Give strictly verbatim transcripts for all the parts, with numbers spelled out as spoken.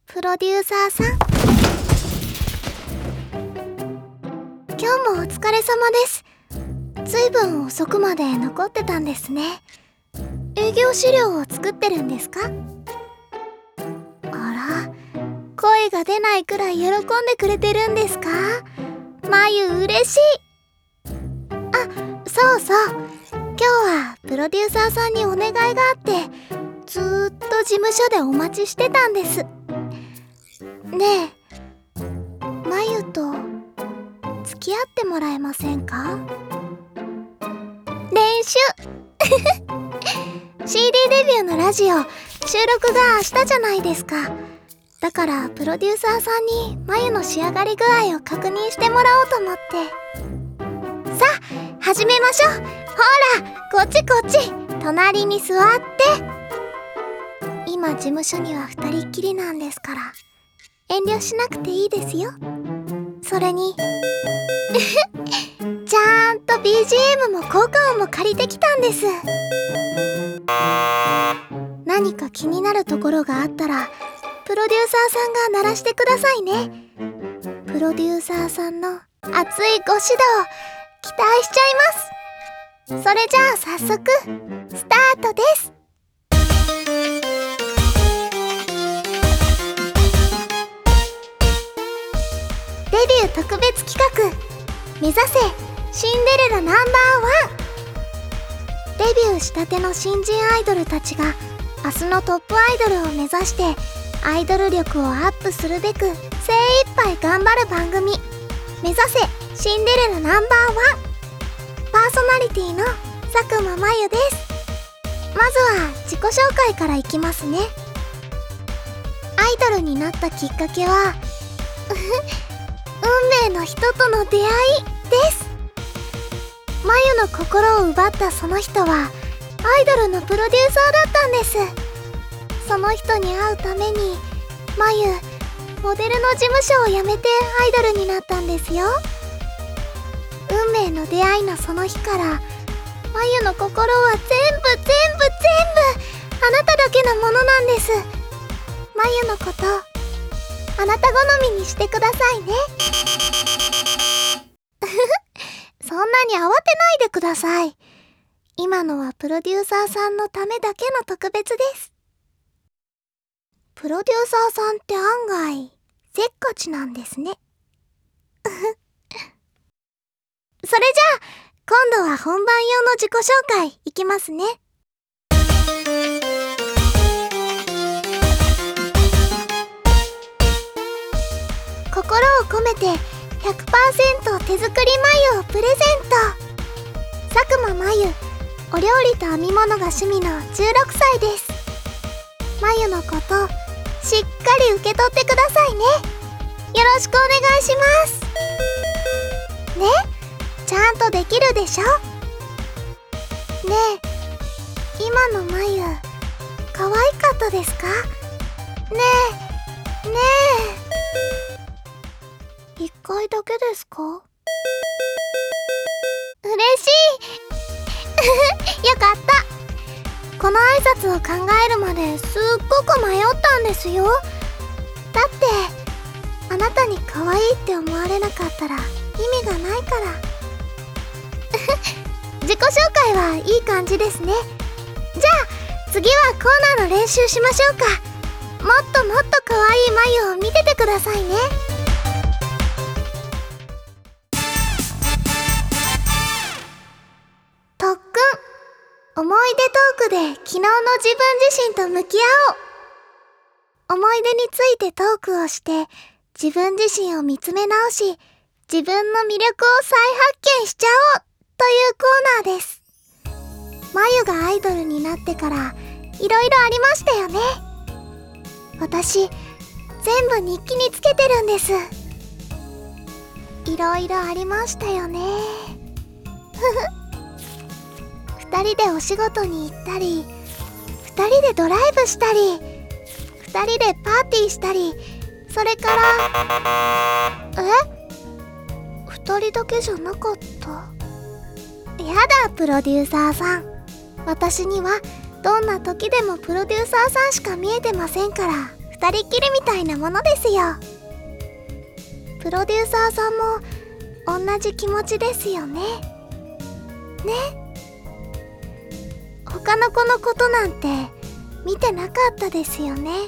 プロデューサーさん、今日もお疲れ様です。ずいぶん遅くまで残ってたんですね。営業資料を作ってるんですか？あら、声が出ないくらい喜んでくれてるんですか？まゆ嬉しい。あ、そうそう、今日はプロデューサーさんにお願いがあってずーっと事務所でお待ちしてたんです。ねえ、まゆと付き合ってもらえませんか？練習シーディー デビューのラジオ収録が明日じゃないですか。だからプロデューサーさんにまゆの仕上がり具合を確認してもらおうと思って。さあ始めましょう。ほらこっちこっち、隣に座って。今事務所には二人っきりなんですから遠慮しなくていいですよ。それにちゃんと ビージーエム も効果音も借りてきたんです。何か気になるところがあったらプロデューサーさんが鳴らしてくださいね。プロデューサーさんの熱いご指導期待しちゃいます。それじゃあ早速スタートです。デビュー特別企画、目指せシンデレラナンバーワン。デビューしたての新人アイドルたちが明日のトップアイドルを目指してアイドル力をアップするべく精一杯頑張る番組、目指せシンデレラナンバーワン。パーソナリティの佐久間まゆです。まずは自己紹介からいきますね。アイドルになったきっかけは運命の人との出会いです。まゆの心を奪ったその人はアイドルのプロデューサーだったんです。その人に会うためにまゆモデルの事務所を辞めてアイドルになったんですよ。運命の出会いのその日からまゆの心は全部全部全部あなただけのものなんです。まゆのことあなた好みにしてくださいねそんなに慌てないでください。今のはプロデューサーさんのためだけの特別です。プロデューサーさんって案外せっかちなんですねそれじゃあ今度は本番用の自己紹介いきますね。心を込めて ひゃくパーセント 手作り眉をプレゼント。佐久間まゆ、お料理と編み物が趣味のじゅうろくさいです。まゆのことしっかり受け取ってくださいね。よろしくお願いしますね。ちゃんとできるでしょ。ねえ、今のまゆ可愛かったですか？ねえねえ、一回だけですか？嬉しいよかった。この挨拶を考えるまですっごく迷ったんですよ。だってあなたに可愛いって思われなかったら意味がないから自己紹介はいい感じですね。じゃあ次はコーナーの練習しましょうか。もっともっと可愛い眉を見ててくださいね。特訓、思い出トークで昨日の自分自身と向き合おう。思い出についてトークをして自分自身を見つめ直し自分の魅力を再発見しちゃおうというコーナーです。まゆがアイドルになってからいろいろありましたよね。私全部日記につけてるんです。いろいろありましたよね二人でお仕事に行ったり二人でドライブしたり二人でパーティーしたり、それからえ二人だけじゃなかった？やだプロデューサーさん、私にはどんな時でもプロデューサーさんしか見えてませんから二人っきりみたいなものですよ。プロデューサーさんも同じ気持ちですよね。ね。他の子のことなんて見てなかったですよね。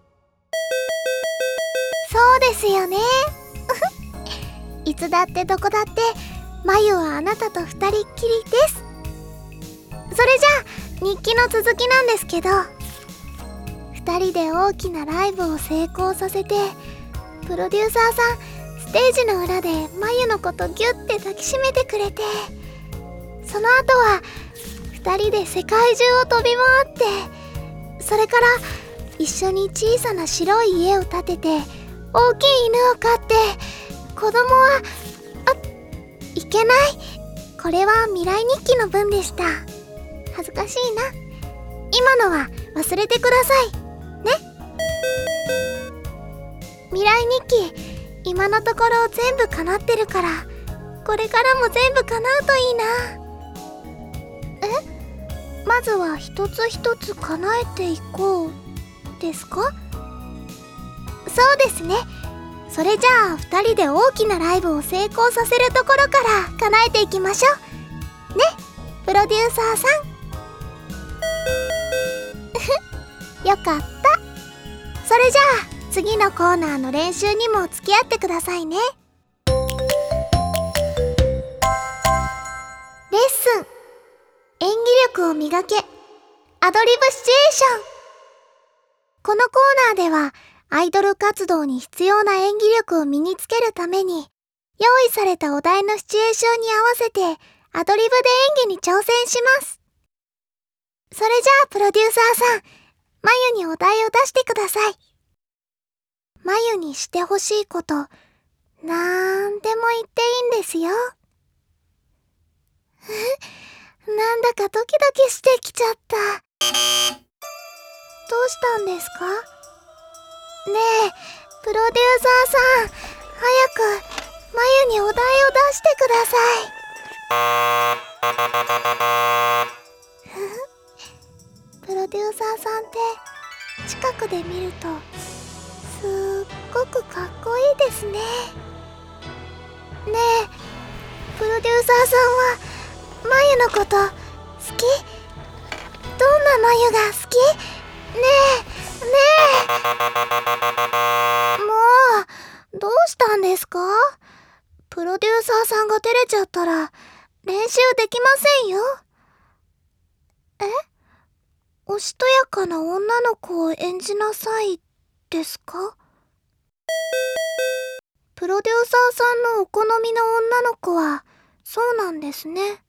そうですよね。いつだってどこだってまゆはあなたと二人っきりです。それじゃあ日記の続きなんですけど、二人で大きなライブを成功させて、プロデューサーさんステージの裏でまゆのことギュッて抱きしめてくれて、その後は二人で世界中を飛び回って、それから一緒に小さな白い家を建てて、大きい犬を飼って、子供はあいけない、これは未来日記の文でした。恥ずかしいな。今のは忘れてくださいね。未来日記、今のところ全部叶ってるから、これからも全部叶うといいな。え、まずは一つ一つ叶えていこうですか？そうですね。それじゃあふたりで大きなライブを成功させるところから叶えていきましょうね、プロデューサーさん。よかった。それじゃあ次のコーナーの練習にも付き合ってくださいね。レッスン、演技力を磨け、アドリブシチュエーション。このコーナーではアイドル活動に必要な演技力を身につけるために、用意されたお題のシチュエーションに合わせてアドリブで演技に挑戦します。それじゃあプロデューサーさん、まゆにお題を出してください。まゆにしてほしいこと、なんでも言っていいんですよ。なんだかドキドキしてきちゃった。どうしたんですか？ねえ、プロデューサーさん、早くまゆにお題を出してください。プロデューサーさんって近くで見るとすっごくかっこいいですね。ねえ、プロデューサーさんはまゆのこと好き？どんなまゆが好き？ねえねえ、もうどうしたんですか？プロデューサーさんが照れちゃったら練習できませんよ。え？おしとやかな女の子を演じなさいですか？プロデューサーさんのお好みの女の子はそうなんですね。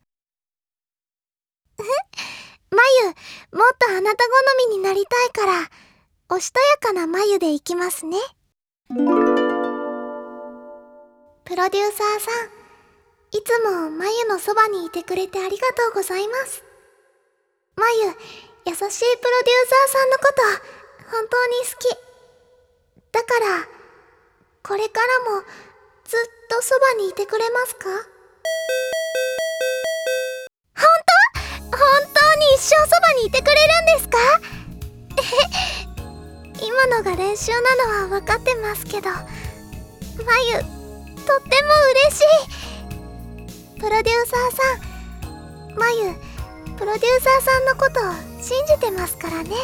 まゆ、もっとあなた好みになりたいから、おしとやかなまゆでいきますね。プロデューサーさん、いつもまゆのそばにいてくれてありがとうございます。まゆ、優しいプロデューサーさんのこと本当に好き。だから、これからもずっとそばにいてくれますか？本当？本当に一生そばにいてくれるんですか？今のが練習なのは分かってますけど、まゆ、とっても嬉しい。プロデューサーさん、まゆ、プロデューサーさんのことを信じてますからね。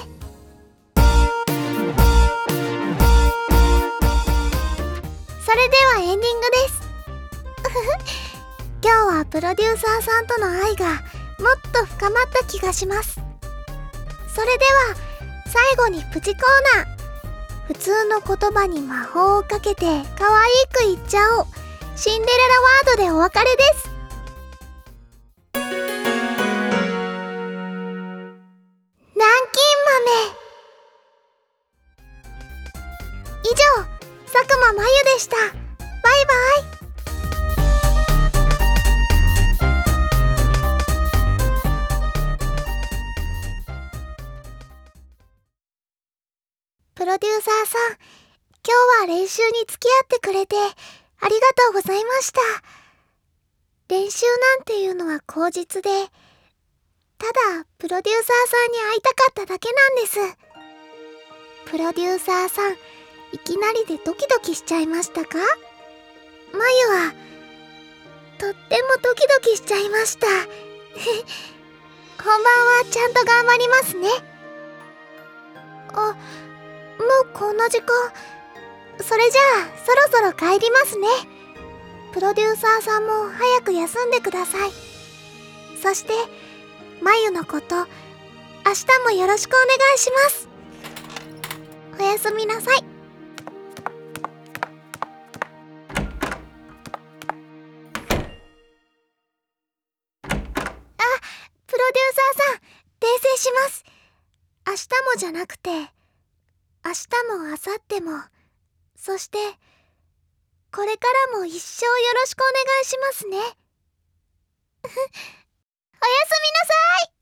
それではエンディングです。今日はプロデューサーさんとの愛がもっと深まった気がします。それでは最後にプチコーナー、普通の言葉に魔法をかけて可愛く言っちゃおう、シンデレラワードでお別れです。南京豆。以上、佐久間まゆでした。バイバイ。プロデューサーさん、今日は練習に付き合ってくれてありがとうございました。練習なんていうのは口実で、ただプロデューサーさんに会いたかっただけなんです。 プロデューサーさん、いきなりでドキドキしちゃいましたか？まゆはとってもドキドキしちゃいました。本番はちゃんと頑張りますね。あ、もうこんな時間。それじゃあそろそろ帰りますね。プロデューサーさんも早く休んでください。そしてまゆのこと明日もよろしくお願いします。おやすみなさい。プロデューサーさん、訂正します。明日もじゃなくて、明日も明後日も、そして、これからも一生よろしくお願いしますね。おやすみなさい。